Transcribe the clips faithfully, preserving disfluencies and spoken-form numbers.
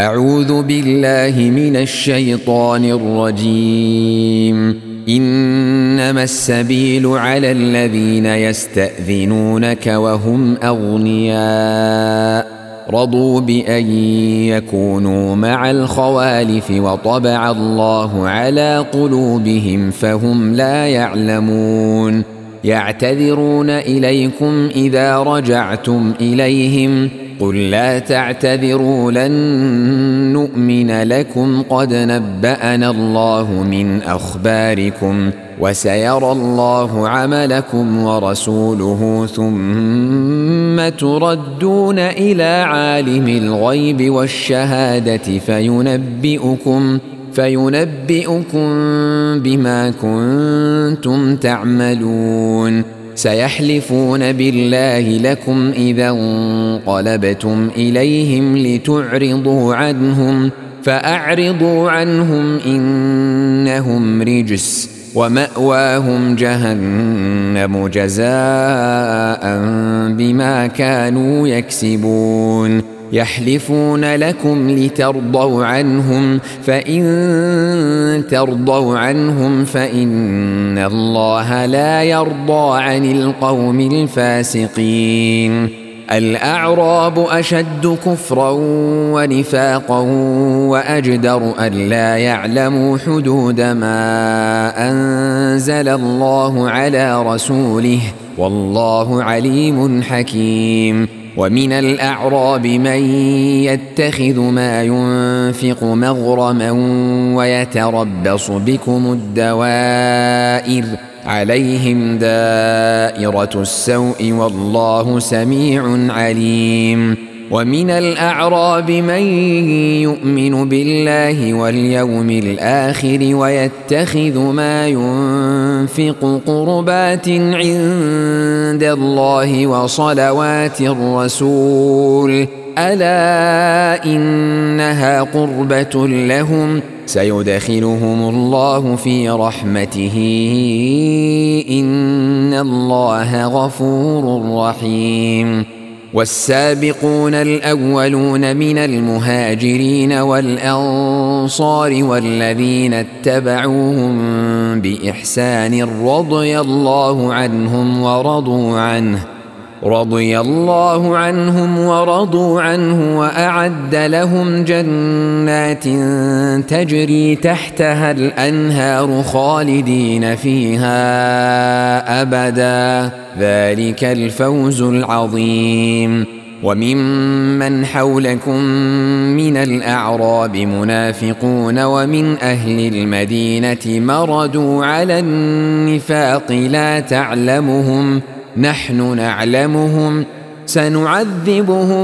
أعوذ بالله من الشيطان الرجيم. إنما السبيل على الذين يستأذنونك وهم أغنياء رضوا بأن يكونوا مع الخوالف وطبع الله على قلوبهم فهم لا يعلمون. يعتذرون إليكم إذا رجعتم إليهم قل لا تعتذروا لن نؤمن لكم قد نبأنا الله من أخباركم وسيرى الله عملكم ورسوله ثم تردون إلى عالم الغيب والشهادة فينبئكم فينبئكم بما كنتم تعملون. سيحلفون بالله لكم إذا انقلبتم إليهم لتعرضوا عنهم فأعرضوا عنهم إنهم رجس ومأواهم جهنم جزاء بما كانوا يكسبون. يحلفون لكم لترضوا عنهم فإن ترضوا عنهم فإن الله لا يرضى عن القوم الفاسقين. الأعراب أشد كفرا ونفاقا وأجدر ألا يعلموا حدود ما أنزل الله على رسوله والله عليم حكيم. ومن الأعراب من يتخذ ما ينفق مغرما ويتربص بكم الدوائر عليهم دائرة السوء والله سميع عليم. ومن الأعراب من يؤمن بالله واليوم الآخر ويتخذ ما ينفق قربات عند الله وصلوات الرسول ألا إنها قربة لهم سيدخلهم الله في رحمته إن الله غفور رحيم. والسابقون الأولون من المهاجرين والأنصار والذين اتبعوهم بإحسان رضي الله عنهم ورضوا عنه رضي الله عنهم ورضوا عنه وأعد لهم جنات تجري تحتها الأنهار خالدين فيها أبدا ذلك الفوز العظيم. وممن حولكم من الأعراب منافقون ومن أهل المدينة مردوا على النفاق لا تعلمهم نحن نعلمهم سنعذبهم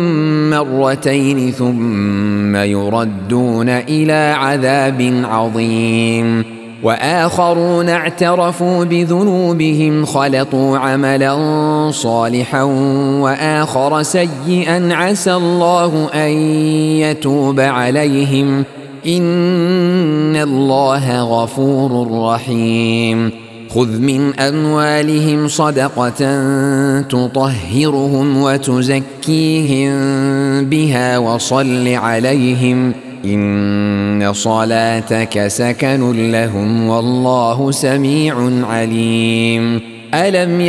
مرتين ثم يردون إلى عذاب عظيم. وآخرون اعترفوا بذنوبهم خلطوا عملا صالحا وآخر سيئا عسى الله أن يتوب عليهم إن الله غفور رحيم. خذ من أموالهم صدقة تطهرهم وتزكيهم بها وصل عليهم إن صلاتك سكن لهم والله سميع عليم. ألم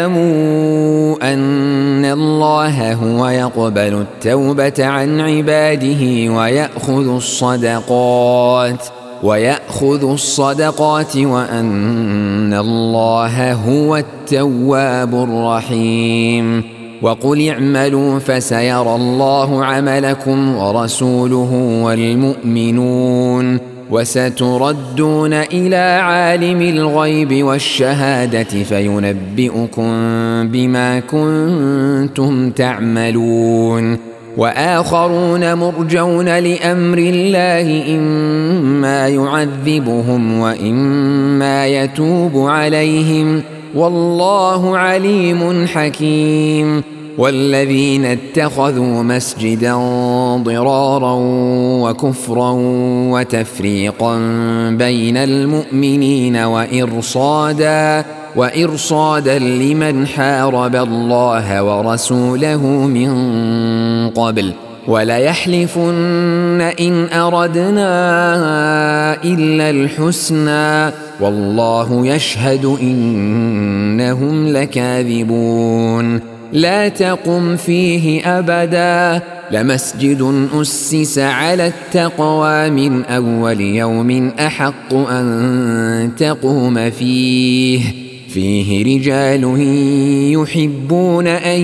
يعلموا أن الله هو يقبل التوبة عن عباده ويأخذ الصدقات ويأخذ الصدقات وأن الله هو التواب الرحيم. وقل اعملوا فسيرى الله عملكم ورسوله والمؤمنون وستردون إلى عالم الغيب والشهادة فينبئكم بما كنتم تعملون. وآخرون مرجون لأمر الله إما يعذبهم وإما يتوب عليهم والله عليم حكيم. والذين اتخذوا مسجدا ضرارا وكفرا وتفريقا بين المؤمنين وإرصادا وإرصادا لمن حارب الله ورسوله من قبل وليحلفن إن أردنا إلا الحسنى والله يشهد إنهم لكاذبون لا تقم فيه أبدا لمسجد أسس على التقوى من أول يوم أحق أن تقوم فيه فيه رجال يحبون أن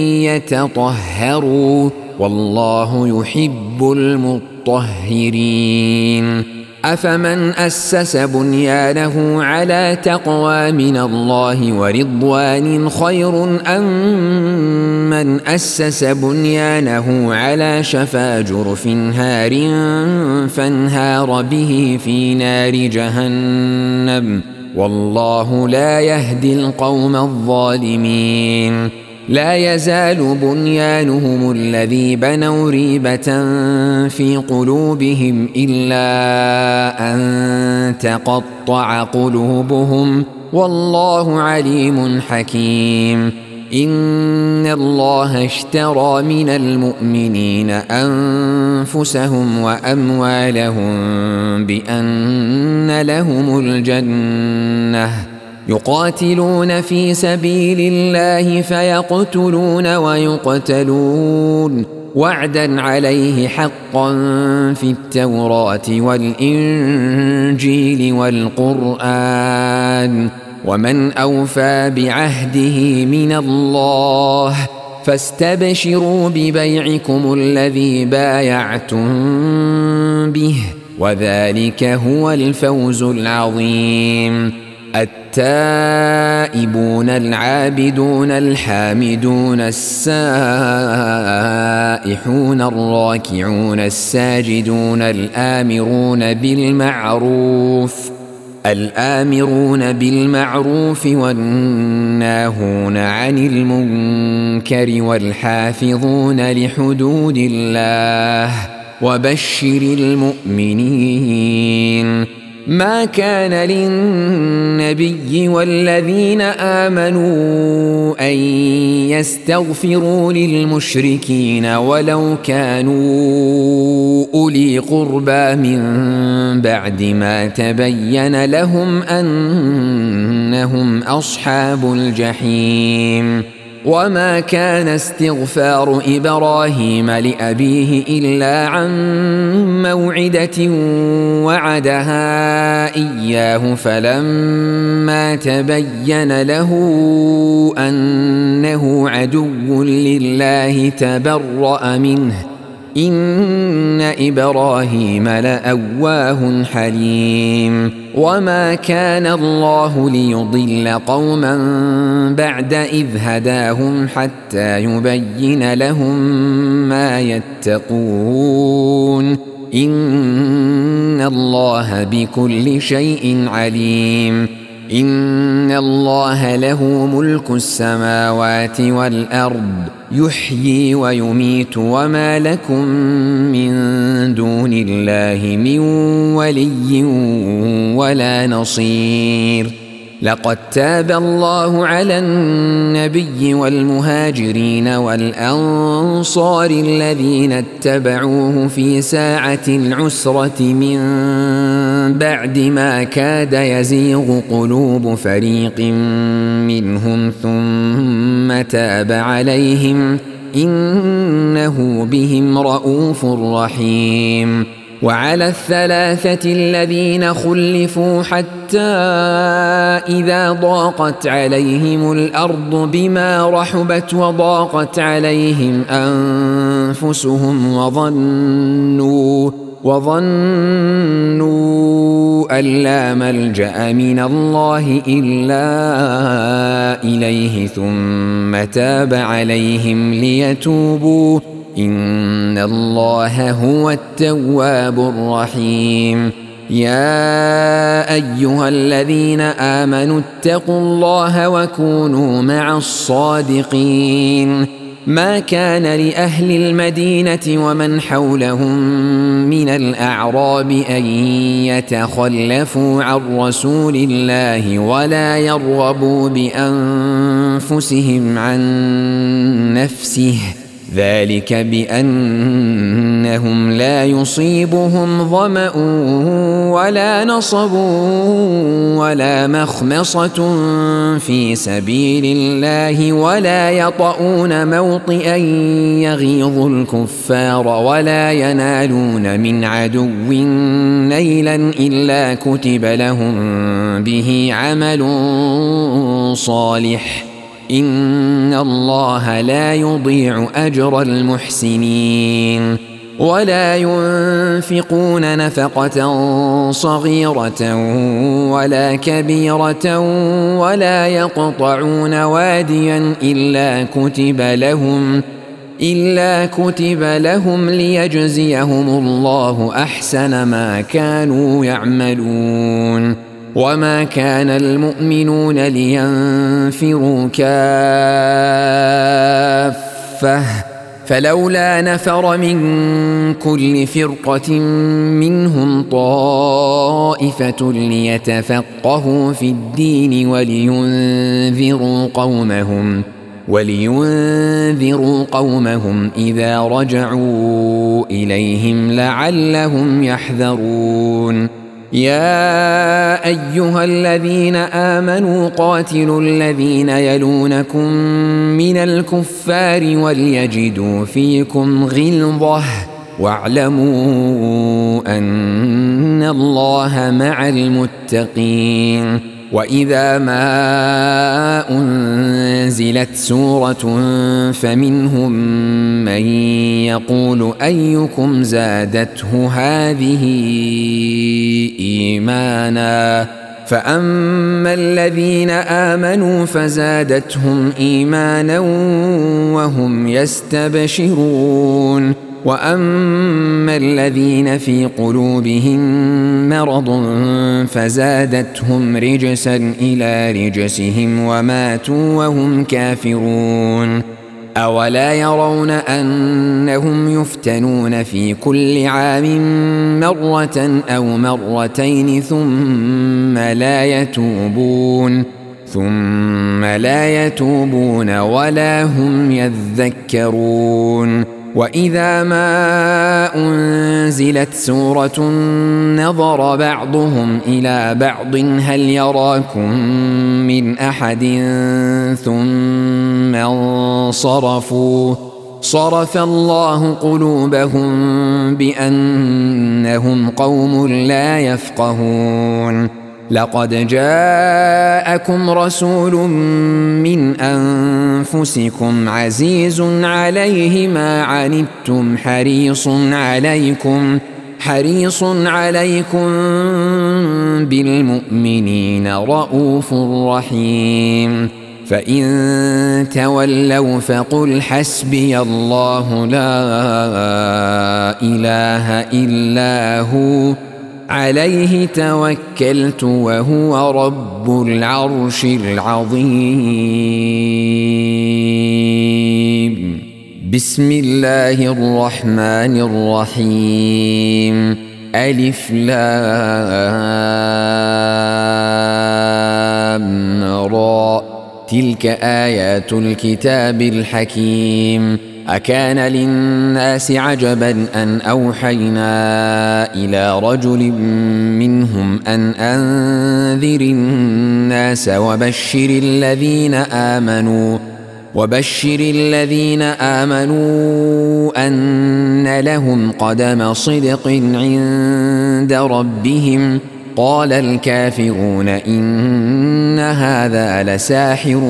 يتطهروا والله يحب المطهرين أفمن أسس بنيانه على تقوى من الله ورضوان خير أم من أسس بنيانه على شفا جرف هار فانهار به في نار جهنم والله لا يهدي القوم الظالمين لا يزال بنيانهم الذي بنوا ريبة في قلوبهم إلا أن تقطع قلوبهم والله عليم حكيم إن الله اشترى من المؤمنين أنفسهم وأموالهم بأن لهم الجنة يقاتلون في سبيل الله فيقتلون ويقتلون وعدا عليه حقا في التوراة والإنجيل والقرآن ومن أوفى بعهده من الله فاستبشروا ببيعكم الذي بايعتم به وذلك هو الفوز العظيم التائبون العابدون الحامدون السائحون الراكعون الساجدون الآمرون بالمعروف الآمرون بالمعروف والناهون عن المنكر والحافظون لحدود الله وبشر المؤمنين ما كان للنبي والذين آمنوا أن يستغفروا للمشركين ولو كانوا أولي قربى من بعد ما تبين لهم أنهم أصحاب الجحيم وما كان استغفار إبراهيم لأبيه إلا عن موعدة وعدها إياه فلما تبين له أنه عدو لله تبرأ منه إن إبراهيم لأواه حليم وما كان الله ليضل قوما بعد إذ هداهم حتى يبين لهم ما يتقون إن الله بكل شيء عليم إن الله له ملك السماوات والأرض يحيي ويميت وما لكم من دون الله من ولي ولا نصير لقد تاب الله على النبي والمهاجرين والأنصار الذين اتبعوه في ساعة العسرة من بعد ما كاد يزيغ قلوب فريق منهم ثم تاب عليهم إنه بهم رءوف رحيم وعلى الثلاثة الذين خلفوا حتى إذا ضاقت عليهم الأرض بما رحبت وضاقت عليهم أنفسهم وظنوا وظنوا أن لا ملجأ من الله إلا إليه ثم تاب عليهم ليتوبوا إن الله هو التواب الرحيم يا أيها الذين آمنوا اتقوا الله وكونوا مع الصادقين ما كان لأهل المدينة ومن حولهم من الأعراب أن يتخلفوا عن رسول الله ولا يرغبوا بأنفسهم عن نفسه ذلك بأنهم لا يصيبهم ظمأ ولا نصب ولا مخمصة في سبيل الله ولا يطؤون موطئا يغيظ الكفار ولا ينالون من عدو نيلا إلا كتب لهم به عمل صالح إن الله لا يضيع أجر المحسنين ولا ينفقون نفقة صغيرة ولا كبيرة ولا يقطعون واديا إلا كتب لهم إلا كتب لهم ليجزيهم الله أحسن ما كانوا يعملون وما كان المؤمنون لينفروا كافة فلولا نفر من كل فرقة منهم طائفة ليتفقهوا في الدين ولينذروا قومهم ولينذروا قومهم إذا رجعوا إليهم لعلهم يحذرون يا أيها الذين آمنوا قاتلوا الذين يلونكم من الكفار وليجدوا فيكم غلظة واعلموا أن الله مع المتقين وإذا ما أنزلت سورة فمنهم من يقول أيكم زادته هذه إيمانا فأما الذين آمنوا فزادتهم إيمانا وهم يستبشرون وأما الذين في قلوبهم مرض فزادتهم رجسا إلى رجسهم وماتوا وهم كافرون أولا يرون أنهم يفتنون في كل عام مرة أو مرتين ثم لا يتوبون ثم لا يتوبون ولا هم يذكرون وإذا ما أنزلت سورة نظر بعضهم إلى بعض هل يراكم من أحد ثم انصرفوا صرف الله قلوبهم بأنهم قوم لا يفقهون لقد جاءكم رسول من أنفسكم عزيز عليه ما عنتم حريص عليكم حريص عليكم بالمؤمنين رؤوف رحيم فإن تولوا فقل حسبي الله لا إله إلا هو عليه توكلت وهو رب العرش العظيم بسم الله الرحمن الرحيم ألف لام را تلك آيات الكتاب الحكيم أكان للناس عجبا أن أوحينا إلى رجل منهم أن أنذر الناس وبشر الذين آمنوا وبشر الذين آمنوا أن لهم قدم صدق عند ربهم قال الكافرون إن هذا لساحر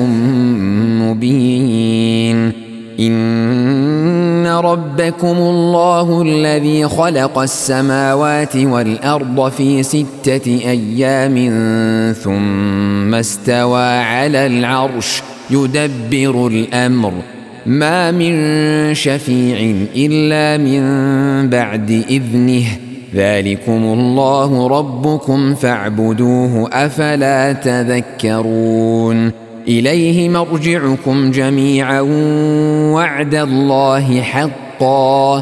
مبين إن ربكم الله الذي خلق السماوات والأرض في ستة أيام ثم استوى على العرش يدبر الأمر ما من شفيع إلا من بعد إذنه ذلكم الله ربكم فاعبدوه أفلا تذكرون إليه مرجعكم جميعا وعد الله حقا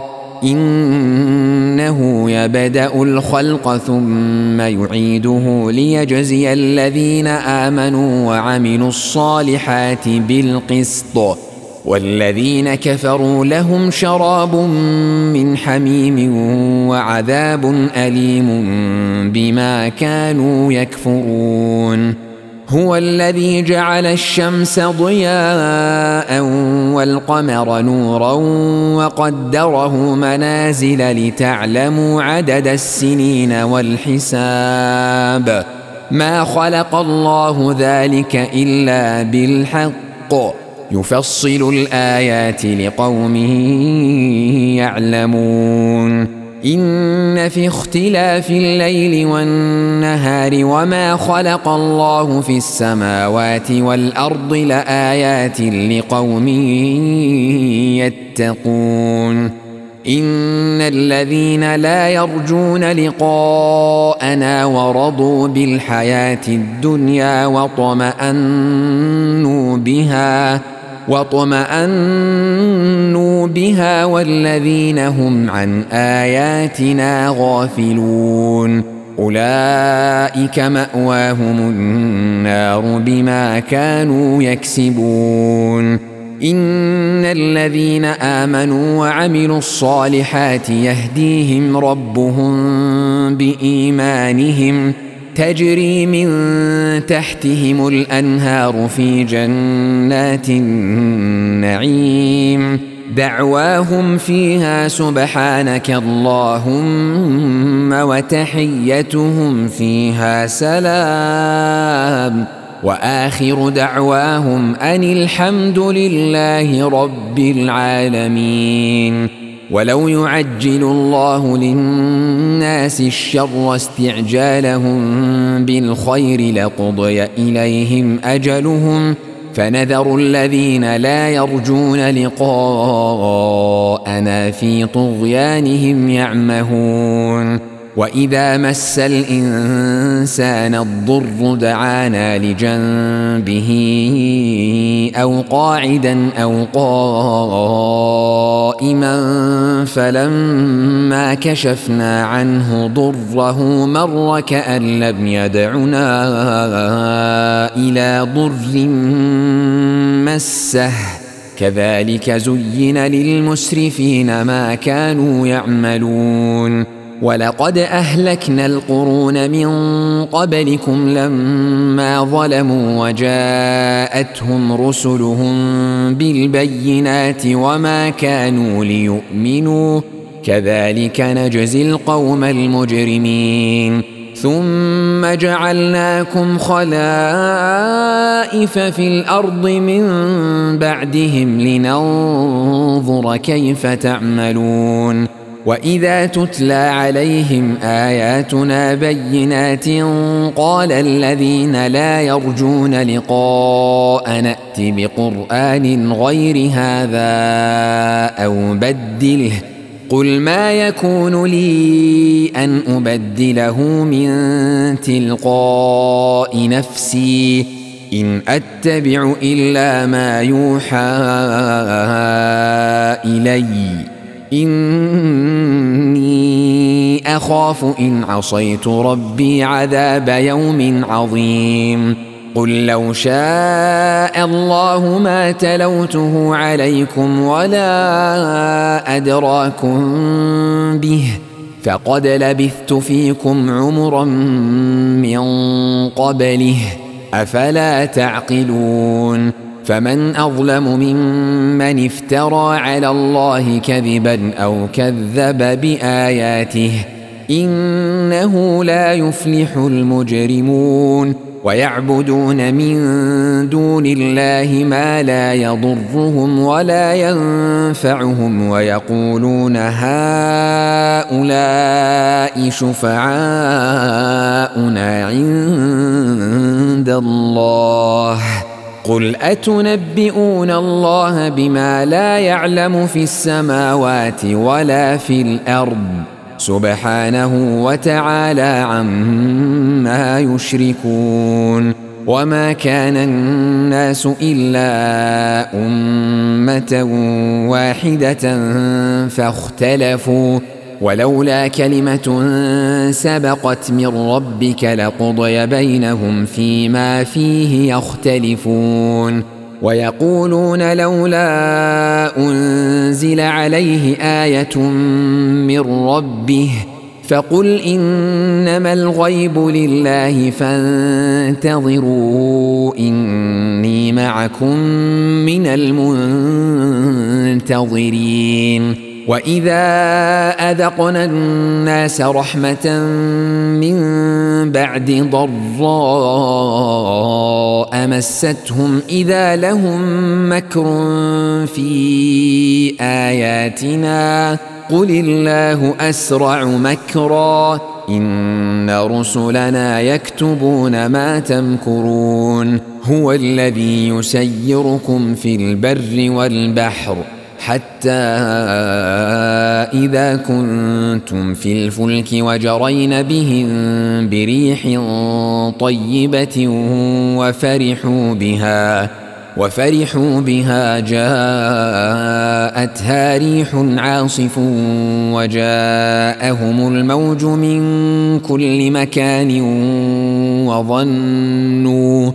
إنه يبدأ الخلق ثم يعيده ليجزي الذين آمنوا وعملوا الصالحات بالقسط والذين كفروا لهم شراب من حميم وعذاب أليم بما كانوا يكفرون هو الذي جعل الشمس ضياء والقمر نورا وقدره منازل لتعلموا عدد السنين والحساب ما خلق الله ذلك إلا بالحق يفصل الآيات لقوم يعلمون إن في اختلاف الليل والنهار وما خلق الله في السماوات والأرض لآيات لقوم يتقون إن الذين لا يرجون لقاءنا ورضوا بالحياة الدنيا واطمأنوا بها واطمأنوا بها والذين هم عن آياتنا غافلون أولئك مأواهم النار بما كانوا يكسبون إن الذين آمنوا وعملوا الصالحات يهديهم ربهم بإيمانهم تجري من تحتهم الأنهار في جنات النعيم دعواهم فيها سبحانك اللهم وتحيتهم فيها سلام وآخر دعواهم أن الحمد لله رب العالمين ولو يعجل الله للناس الشر استعجالهم بالخير لقضي إليهم أجلهم فنذر الذين لا يرجون لقاءنا في طغيانهم يعمهون وإذا مس الإنسان الضر دعانا لجنبه أو قاعدا أو قائما فلما كشفنا عنه ضره مر كأن لم يدعنا إلى ضر مسه كذلك زين للمسرفين ما كانوا يعملون ولقد أهلكنا القرون من قبلكم لما ظلموا وجاءتهم رسلهم بالبينات وما كانوا ليؤمنوا كذلك نجزي القوم المجرمين ثم جعلناكم خلائف في الأرض من بعدهم لننظر كيف تعملون وإذا تتلى عليهم آياتنا بينات قال الذين لا يرجون لقاء نأت بقرآن غير هذا أو بدله قل ما يكون لي أن أبدله من تلقاء نفسي إن أتبع إلا ما يوحى إلي إني أخاف إن عصيت ربي عذاب يوم عظيم قل لو شاء الله ما تلوته عليكم ولا أدراكم به فقد لبثت فيكم عمرا من قبله أفلا تعقلون فمن أظلم ممن افترى على الله كذبا أو كذب بآياته إنه لا يفلح المجرمون ويعبدون من دون الله ما لا يضرهم ولا ينفعهم ويقولون هؤلاء شفعاؤنا عند الله قل أتنبئون الله بما لا يعلم في السماوات ولا في الأرض سبحانه وتعالى عما يشركون وما كان الناس إلا أمة واحدة فاختلفوا ولولا كلمة سبقت من ربك لقضي بينهم فيما فيه يختلفون ويقولون لولا أنزل عليه آية من ربه فقل إنما الغيب لله فانتظروا إني معكم من المنتظرين. وإذا أذقنا الناس رحمة من بعد ضراء مستهم إذا لهم مكر في آياتنا قل الله أسرع مكرا إن رسلنا يكتبون ما تمكرون. هو الذي يسيركم في البر والبحر حتى إذا كنتم في الفلك وجرين بهم بريح طيبة وفرحوا بها وفرحوا بها جاءتها ريح عاصف وجاءهم الموج من كل مكان وظنوا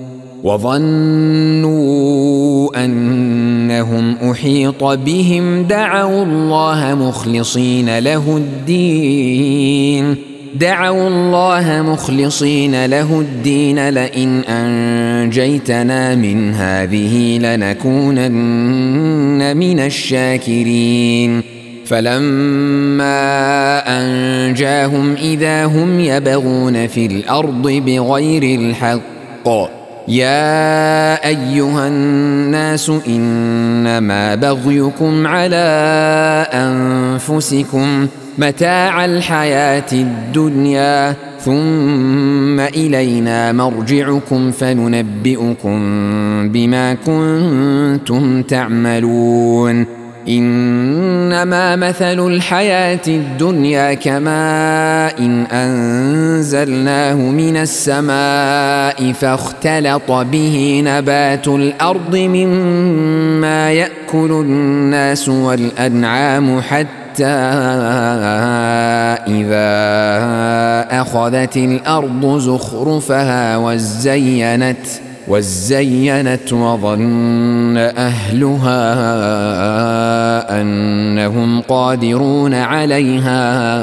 وظنوا أنهم أحيط بهم دعوا الله مخلصين له الدين دعوا الله مخلصين له الدين لئن أنجيتنا من هذه لنكونن من الشاكرين. فلما أنجاهم إذا هم يبغون في الأرض بغير الحق يا أيها الناس إنما بغيكم على أنفسكم متاع الحياة الدنيا ثم إلينا مرجعكم فننبئكم بما كنتم تعملون. إنما مثل الحياة الدنيا كماء إن أنزلناه من السماء فاختلط به نبات الأرض مما يأكل الناس والأنعام حتى إذا أخذت الأرض زخرفها وزينت وزينت وظن أهلها أنهم قادرون عليها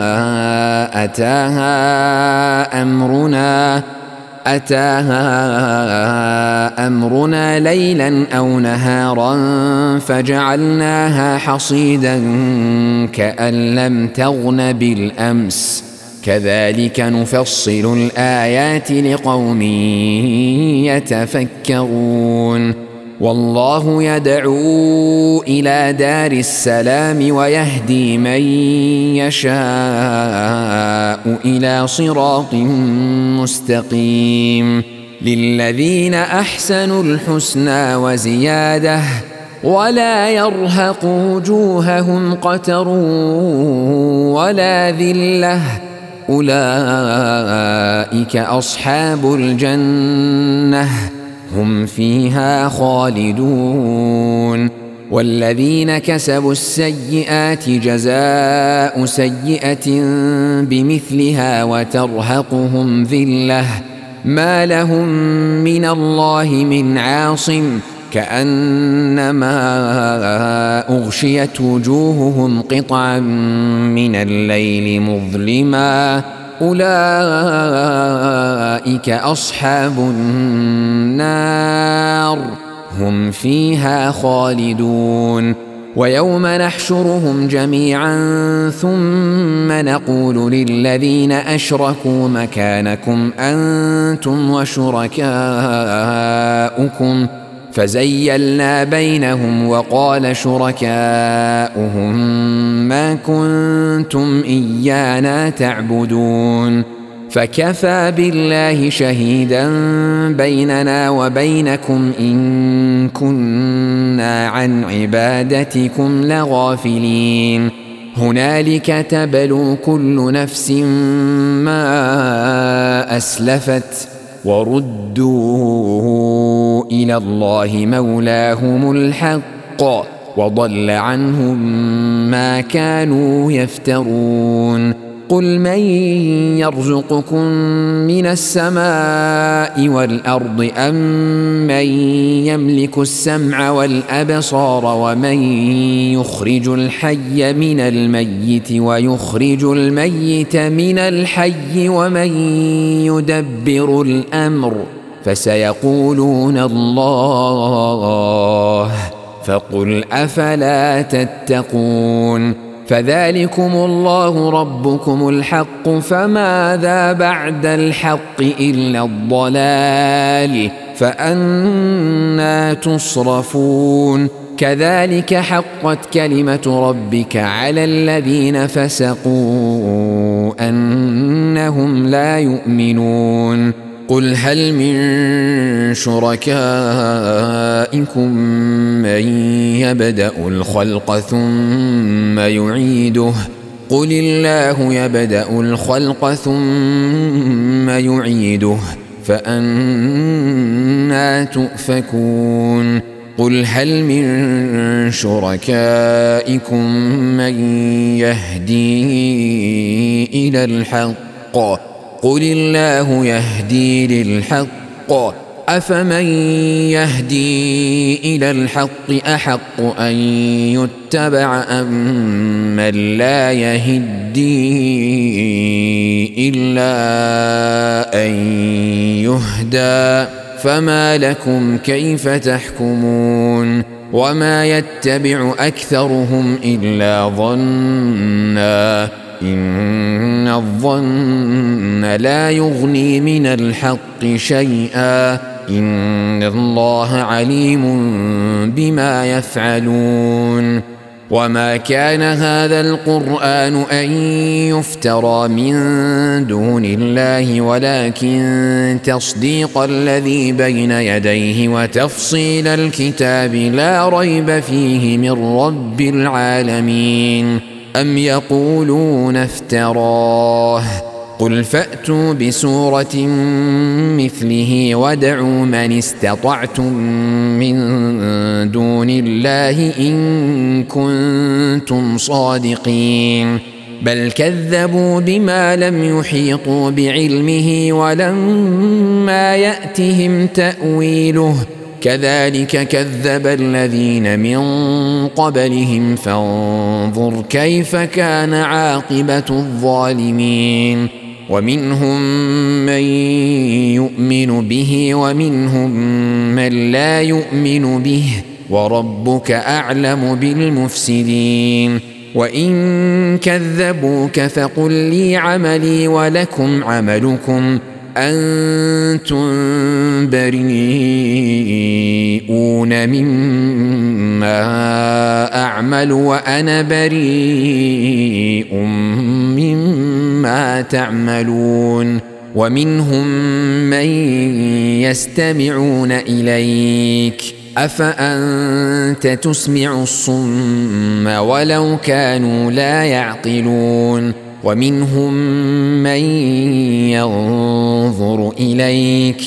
أتاها أمرنا أتاها أمرنا ليلا أو نهارا فجعلناها حصيدا كأن لم تغن بالأمس كذلك نفصل الآيات لقوم يتفكرون. والله يدعو إلى دار السلام ويهدي من يشاء إلى صراط مستقيم. للذين أحسنوا الحسنى وزيادة ولا يرهق وجوههم قتر ولا ذلة أولئك أصحاب الجنة هم فيها خالدون. والذين كسبوا السيئات جزاء سيئة بمثلها وترهقهم ذلة ما لهم من الله من عاصم كأنما أغشيت وجوههم قطعا من الليل مظلما أولئك أصحاب النار هم فيها خالدون. ويوم نحشرهم جميعا ثم نقول للذين أشركوا مكانكم أنتم وشركاؤكم فزيلنا بينهم وقال شركاؤهم ما كنتم إيانا تعبدون فكفى بالله شهيدا بيننا وبينكم إن كنا عن عبادتكم لغافلين. هنالك تبلو كل نفس ما أسلفت وردوا إلى الله مولاهم الحق وضل عنهم ما كانوا يفترون. قل من يرزقكم من السماء والأرض أم من يملك السمع والأبصار ومن يخرج الحي من الميت ويخرج الميت من الحي ومن يدبر الأمر فسيقولون الله فقل أفلا تتقون فذلكم الله ربكم الحق فماذا بعد الحق إلا الضلال فأنى تصرفون كذلك حقت كلمة ربك على الذين فسقوا أنهم لا يؤمنون قل هل من شركائكم من يبدأ الخلق ثم يعيده قل الله يبدأ الخلق ثم يعيده فأنى تؤفكون قل هل من شركائكم من يهدي إلى الحق قل الله يهدي للحق أفمن يهدي إلى الحق أحق أن يتبع أم من لا يهدي إلا أن يهدى فما لكم كيف تحكمون وما يتبع أكثرهم إلا ظنّا إن الظن لا يغني من الحق شيئا إن الله عليم بما يفعلون وما كان هذا القرآن أن يفترى من دون الله ولكن تصديق الذي بين يديه وتفصيل الكتاب لا ريب فيه من رب العالمين أم يقولون افتراه قل فأتوا بسورة مثله وادعوا من استطعتم من دون الله إن كنتم صادقين بل كذبوا بما لم يحيطوا بعلمه ولما يأتهم تأويله كذلك كذب الذين من قبلهم فانظر كيف كان عاقبة الظالمين ومنهم من يؤمن به ومنهم من لا يؤمن به وربك أعلم بالمفسدين وإن كذبوك فقل لي عملي ولكم عملكم أنتم بريئون مما أعمل وأنا بريء مما تعملون ومنهم من يستمعون إليك أفأنت تسمع الصم ولو كانوا لا يعقلون ومنهم من ينظر إليك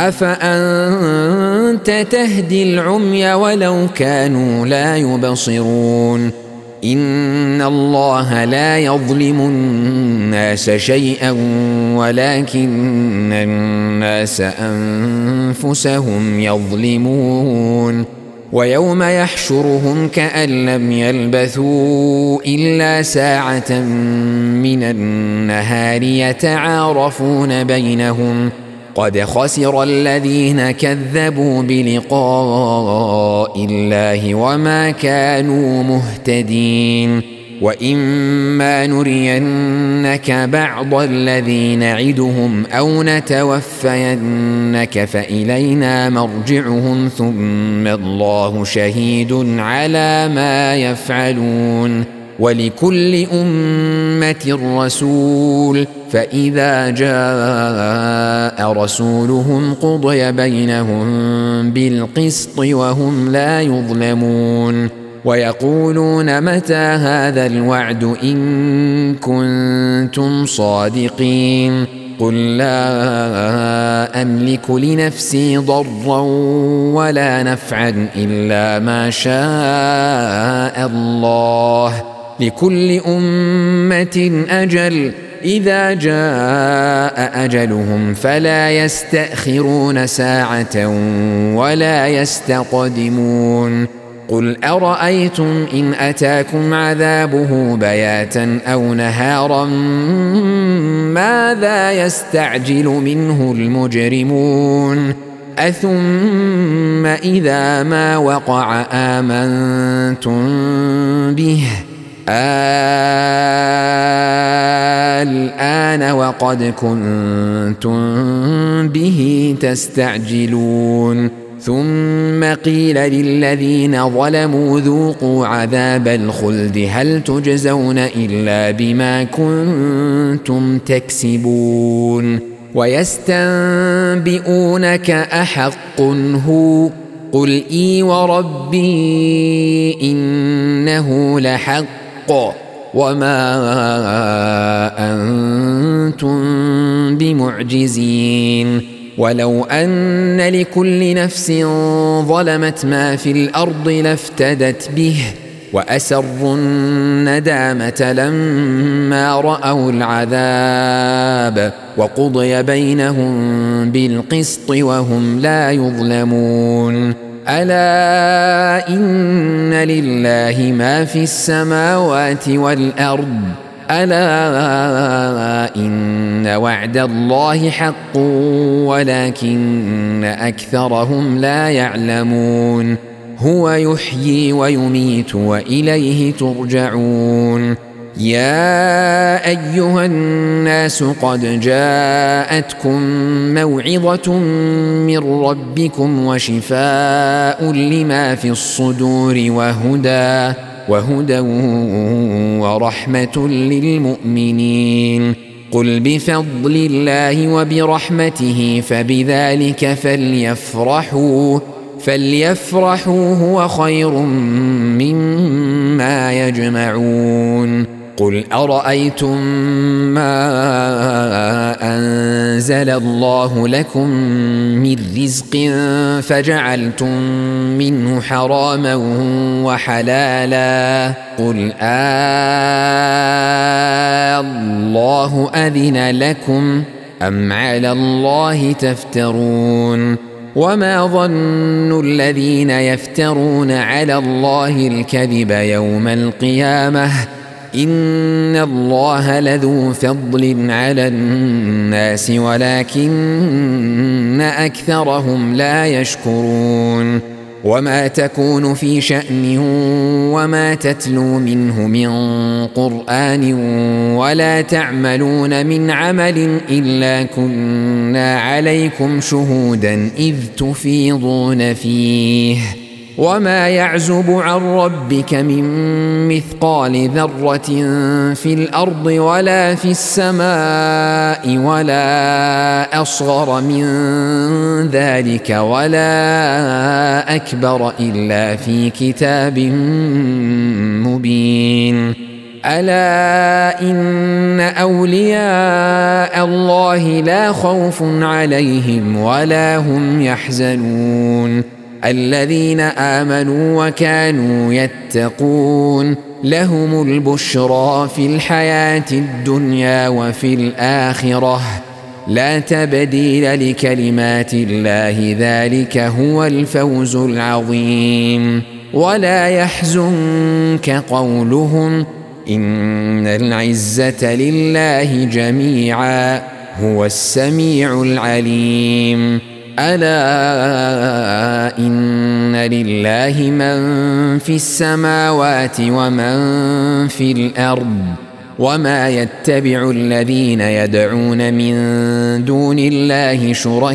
أفأنت تهدي العمي ولو كانوا لا يبصرون إن الله لا يظلم الناس شيئا ولكن الناس أنفسهم يظلمون ويوم يحشرهم كأن لم يلبثوا إلا ساعة من النهار يتعارفون بينهم قد خسر الذين كذبوا بلقاء الله وما كانوا مهتدين وإما نرينك بعض الذي نعدهم أو نتوفينك فإلينا مرجعهم ثم الله شهيد على ما يفعلون ولكل أمة رسول فإذا جاء رسولهم قضي بينهم بالقسط وهم لا يظلمون ويقولون متى هذا الوعد إن كنتم صادقين قل لا أملك لنفسي ضرا ولا نفعا إلا ما شاء الله لكل أمة أجل إذا جاء أجلهم فلا يستأخرون ساعة ولا يستقدمون قل أرأيتم إن أتاكم عذابه بياتا أو نهارا ماذا يستعجل منه المجرمون أثم إذا ما وقع آمنتم به الآن وقد كنتم به تستعجلون ثم قيل للذين ظلموا ذوقوا عذاب الخلد هل تجزون إلا بما كنتم تكسبون ويستنبئونك أحق هو قل إي وربي إنه لحق وما أنتم بمعجزين ولو أن لكل نفس ظلمت ما في الأرض لافتدت به وأسروا الندامة لما رأوا العذاب وقضي بينهم بالقسط وهم لا يظلمون ألا إن لله ما في السماوات والأرض ألا إن وعد الله حق ولكن أكثرهم لا يعلمون هو يحيي ويميت وإليه ترجعون يا أيها الناس قد جاءتكم موعظة من ربكم وشفاء لما في الصدور وهدى وهدى ورحمة للمؤمنين قل بفضل الله وبرحمته فبذلك فليفرحوا فليفرحوا هو خير مما يجمعون قل أرأيتم ما أنزل الله لكم من رزق فجعلتم منه حراما وحلالا قل الله أذن لكم أم على الله تفترون وما ظن الذين يفترون على الله الكذب يوم القيامة إن الله لذو فضل على الناس ولكن أكثرهم لا يشكرون وما تكون في شأن وما تتلو منه من قرآن ولا تعملون من عمل إلا كنا عليكم شهودا إذ تفيضون فيه وما يعزب عن ربك من مثقال ذرة في الأرض ولا في السماء ولا أصغر من ذلك ولا أكبر إلا في كتاب مبين ألا إن أولياء الله لا خوف عليهم ولا هم يحزنون الذين آمنوا وكانوا يتقون لهم البشرى في الحياة الدنيا وفي الآخرة لا تبديل لكلمات الله ذلك هو الفوز العظيم ولا يحزنك قولهم إن العزة لله جميعا هو السميع العليم ألا إن لله من في السماوات ومن في الأرض وما يتبع الذين يدعون من دون الله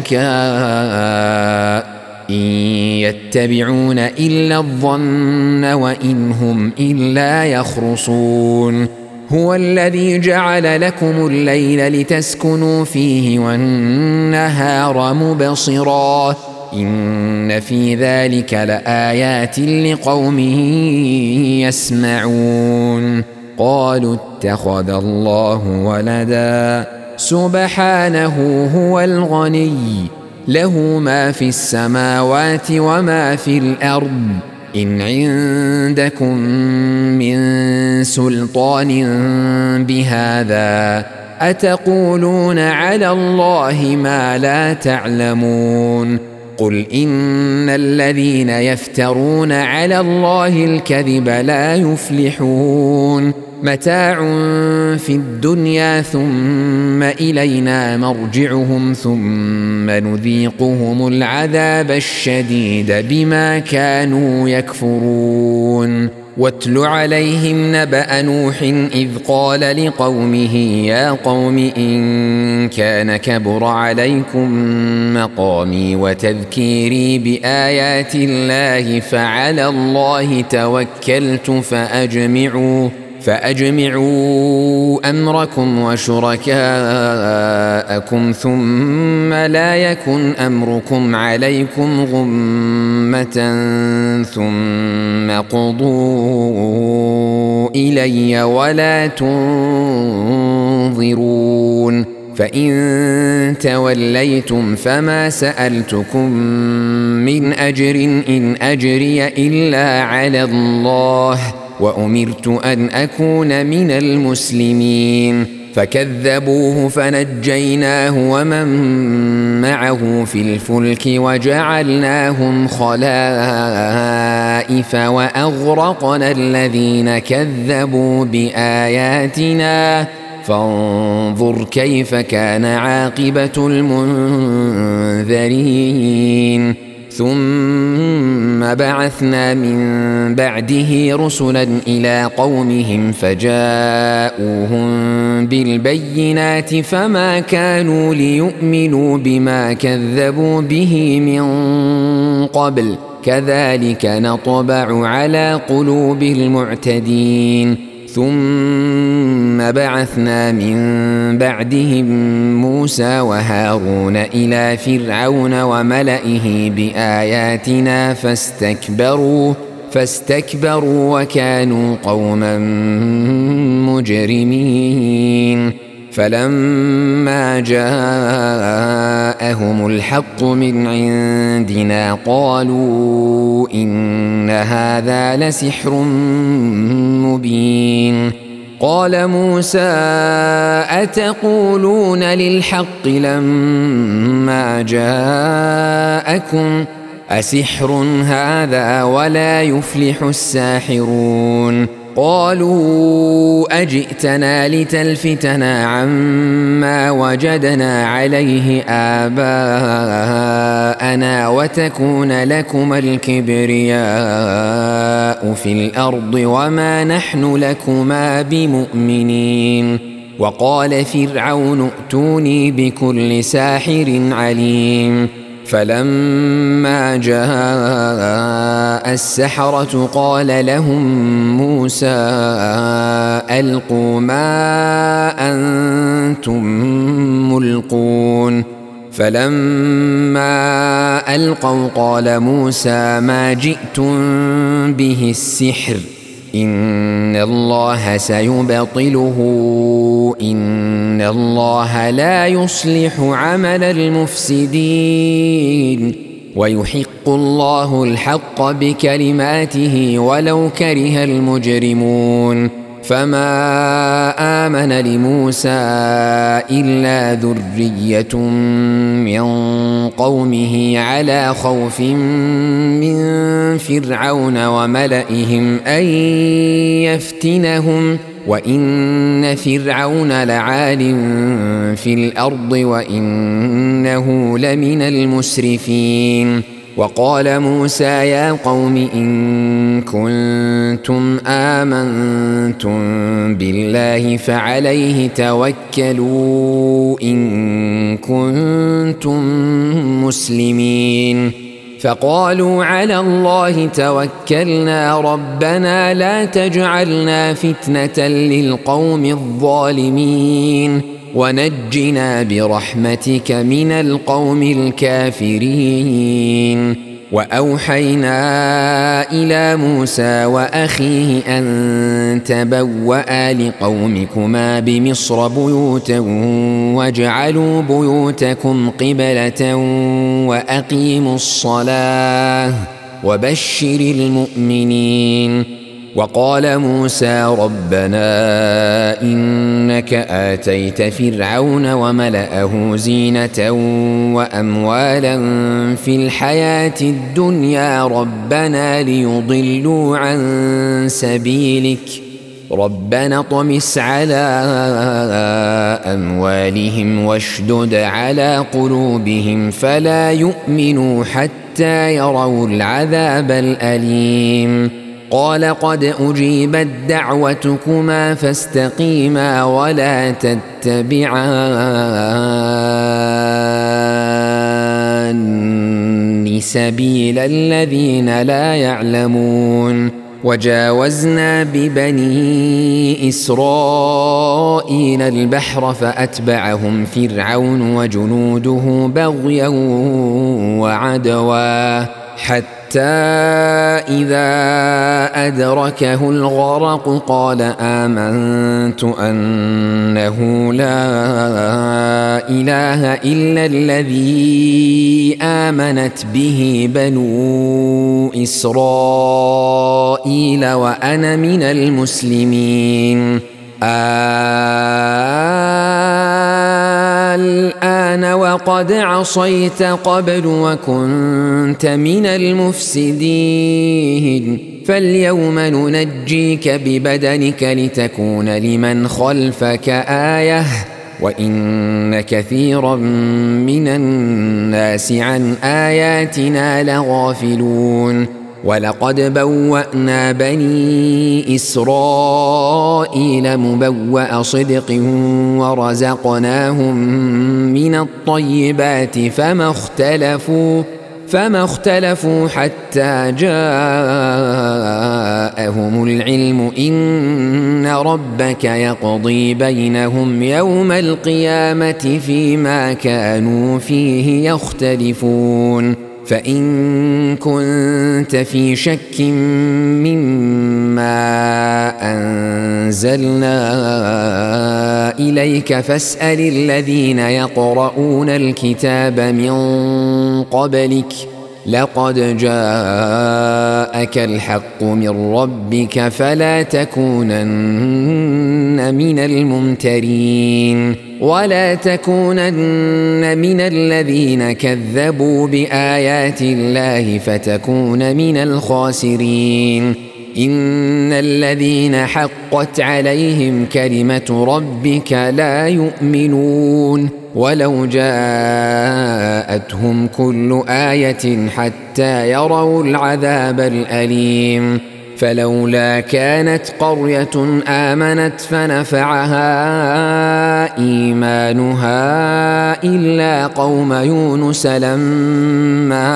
شركاء إن يتبعون إلا الظن وإن هم إلا يخرصون هو الذي جعل لكم الليل لتسكنوا فيه والنهار مبصرا إن في ذلك لآيات لقوم يسمعون قالوا اتخذ الله ولدا سبحانه هو الغني له ما في السماوات وما في الأرض إن عندكم من سلطان بهذا أتقولون على الله ما لا تعلمون قل إن الذين يفترون على الله الكذب لا يفلحون متاع في الدنيا ثم إلينا مرجعهم ثم نذيقهم العذاب الشديد بما كانوا يكفرون واتل عليهم نبأ نوح إذ قال لقومه يا قوم إن كان كبر عليكم مقامي وتذكيري بآيات الله فعلى الله توكلت فأجمعوا فأجمعوا أمركم وشركاءكم ثم لا يكن أمركم عليكم غمة ثم قضوا إلي ولا تنظرون فإن توليتم فما سألتكم من أجر إن أجري إلا على الله وأمرت أن أكون من المسلمين فكذبوه فنجيناه ومن معه في الفلك وجعلناهم خلائف وأغرقنا الذين كذبوا بآياتنا فانظر كيف كان عاقبة المنذرين ثم بعثنا من بعده رسلا إلى قومهم فجاءوهم بالبينات فما كانوا ليؤمنوا بما كذبوا به من قبل كذلك نطبع على قلوب المعتدين ثم بعثنا من بعدهم موسى وهارون إلى فرعون وملئه بآياتنا فاستكبروا فاستكبروا وكانوا قوما مجرمين فلما جاءهم الحق من عندنا قالوا إن هذا لسحر مبين قال موسى أتقولون للحق لما جاءكم أسحر هذا ولا يفلح الساحرون قالوا أجئتنا لتلفتنا عما وجدنا عليه آباءنا وتكون لكما الكبرياء في الأرض وما نحن لكما بمؤمنين وقال فرعون ائتوني بكل ساحر عليم فلما جاء السحرة قال لهم موسى ألقوا ما أنتم ملقون فلما ألقوا قال موسى ما جئتم به السحر إن الله سيبطله إن الله لا يصلح عمل المفسدين ويحق الله الحق بكلماته ولو كره المجرمون فما آمن لموسى إلا ذرية من قومه على خوف من فرعون وملئهم أن يفتنهم وإن فرعون لعال في الأرض وإنه لمن المسرفين وقال موسى يا قوم إن كنتم آمنتم بالله فعليه توكلوا إن كنتم مسلمين فقالوا على الله توكلنا ربنا لا تجعلنا فتنة للقوم الظالمين ونجنا برحمتك من القوم الكافرين وأوحينا إلى موسى وأخيه أن تبوأ لقومكما بمصر بيوتا واجعلوا بيوتكم قبلة وأقيموا الصلاة وبشر المؤمنين وقال موسى ربنا إنك آتيت فرعون وملأه زينة وأموالا في الحياة الدنيا ربنا ليضلوا عن سبيلك ربنا طمس على أموالهم واشدد على قلوبهم فلا يؤمنوا حتى يروا العذاب الأليم قال قد أجيبت دعوتكما فاستقيما ولا تتبعان سبيل الذين لا يعلمون وجاوزنا ببني إسرائيل البحر فأتبعهم فرعون وجنوده بغيا وعدوا حتى إذا أدركه الغرق قال آمنت أنه لا إله إلا الذي آمنت به بنو إسرائيل وأنا من المسلمين الآن وقد عصيت قبل وكنت من المفسدين فاليوم ننجيك ببدنك لتكون لمن خلفك آية وإن كثيرا من الناس عن آياتنا لغافلون ولقد بوأنا بني إسرائيل مبوأ صدق ورزقناهم من الطيبات فما اختلفوا فما اختلفوا حتى جاءهم العلم إن ربك يقضي بينهم يوم القيامة فيما كانوا فيه يختلفون فإن كنت في شك مما أنزلنا إليك فاسأل الذين يقرؤون الكتاب من قبلك لقد جاءك الحق من ربك فلا تكونن من الممترين ولا تكونن من الذين كذبوا بآيات الله فتكون من الخاسرين إن الذين حقت عليهم كلمة ربك لا يؤمنون ولو جاءتهم كل آية حتى يروا العذاب الأليم فلولا كانت قرية آمنت فنفعها إيمانها إلا قوم يونس لما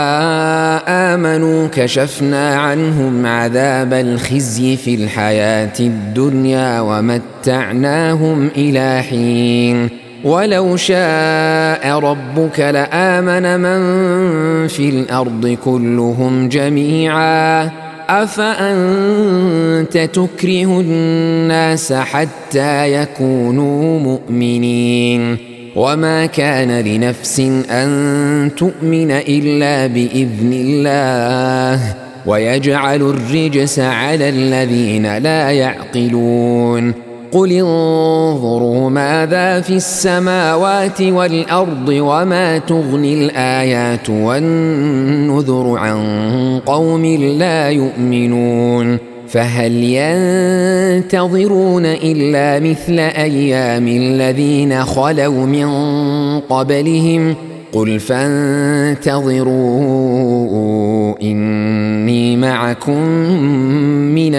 آمنوا كشفنا عنهم عذاب الخزي في الحياة الدنيا ومتعناهم إلى حين ولو شاء ربك لآمن من في الأرض كلهم جميعا أفأنت تكره الناس حتى يكونوا مؤمنين وما كان لنفس أن تؤمن إلا بإذن الله ويجعل الرجس على الذين لا يعقلون قل انظروا ماذا في السماوات والأرض وما تغني الآيات والنذر عن قوم لا يؤمنون فهل ينتظرون إلا مثل أيام الذين خلوا من قبلهم قل فانتظروا إني معكم من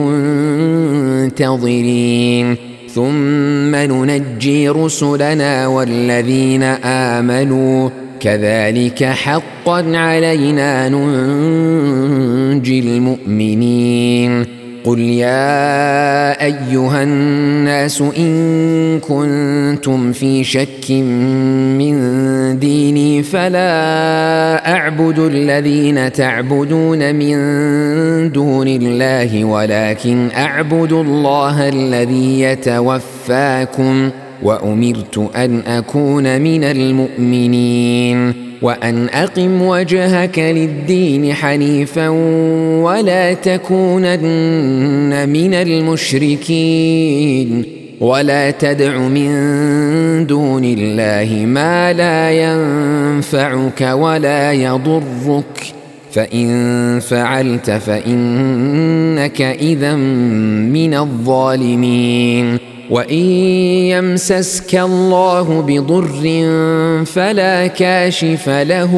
المنتظرين ثم ننجي رسلنا والذين آمنوا كذلك حقا علينا ننجي المؤمنين قل يا أيها الناس إن كنتم في شك من ديني فلا أعبد الذين تعبدون من دون الله ولكن أعبد الله الذي يتوفاكم وأمرت أن أكون من المؤمنين وأن أقم وجهك للدين حنيفا ولا تكونن من المشركين ولا تدع من دون الله ما لا ينفعك ولا يضرك فإن فعلت فإنك إذا من الظالمين وإن يمسسك الله بضر فلا كاشف له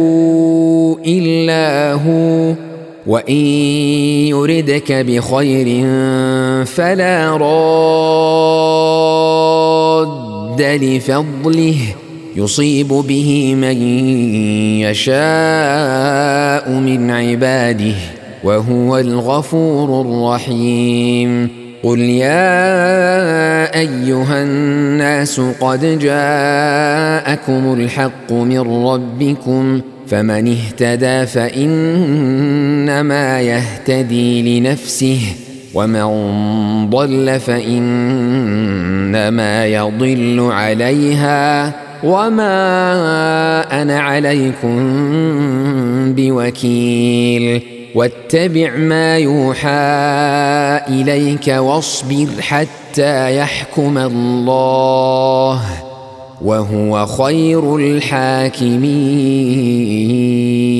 إلا هو وإن يردك بخير فلا راد لفضله يصيب به من يشاء من عباده وهو الغفور الرحيم قل يا أيها الناس قد جاءكم الحق من ربكم فمن اهتدى فإنما يهتدي لنفسه ومن ضل فإنما يضل عليها وما أنا عليكم بوكيل واتبع ما يوحى إليك واصبر حتى يحكم الله وهو خير الحاكمين.